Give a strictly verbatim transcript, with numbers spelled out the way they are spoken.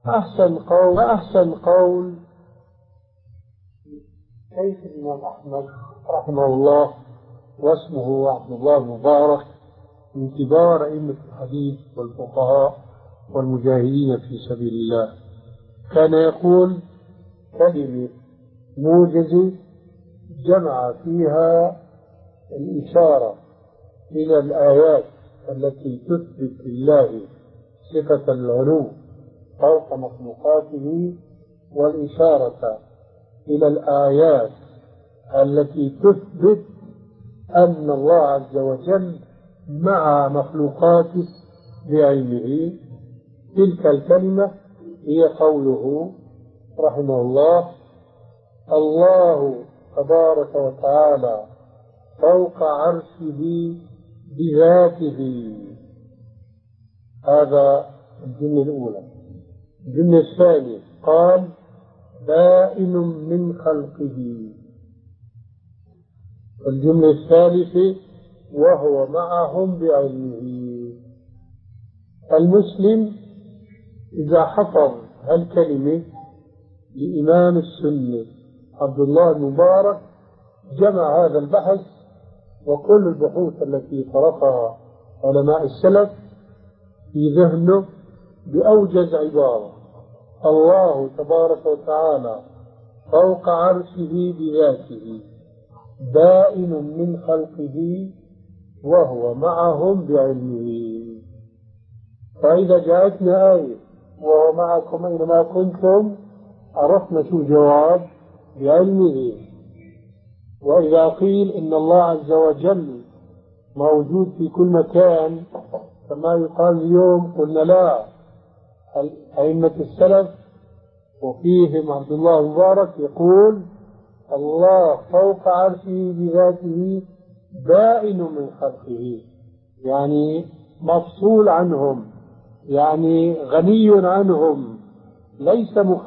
أحسن قول أحسن قول شيخ الإمام أحمد رحمه الله، واسمه عبد الله المبارك، من كبار أئمة الحديث والفقهاء والمجاهدين في سبيل الله، كان يقول: كلمة موجزة جمع فيها الإشارة إلى الآيات التي تثبت لله صفة العلو فوق مخلوقاته، والإشارة إلى الآيات التي تثبت أن الله عز وجل مع مخلوقاته بعلمه. تلك الكلمة هي قوله رحمه الله: الله تبارك وتعالى فوق عرشه بذاته. هذا الجملة الأولى. الجملة الثانية قال: بائن من خلقه. الجملة الثالثة: وهو معهم بعلمه. المسلم إذا حفظ هالكلمة لإمام السنة عبد الله المبارك، جمع هذا البحث وكل البحوث التي طرقها علماء السلف في ذهنه بأوجز عبارة: الله تبارك وتعالى فوق عرشه بذاته، بائن من خلقه، وهو معهم بعلمه. فإذا جاءتنا آية وهو معكم أينما كنتم، عرفنا شو جواب: بعلمه. وإذا قيل إن الله عز وجل موجود في كل مكان كما يقال اليوم، قلنا لا. أئمة السلف وفيهم عبد الله المبارك يقول: الله فوق عرشه بذاته بائن من خلقه، يعني مفصول عنهم، يعني غني عنهم، ليس مخ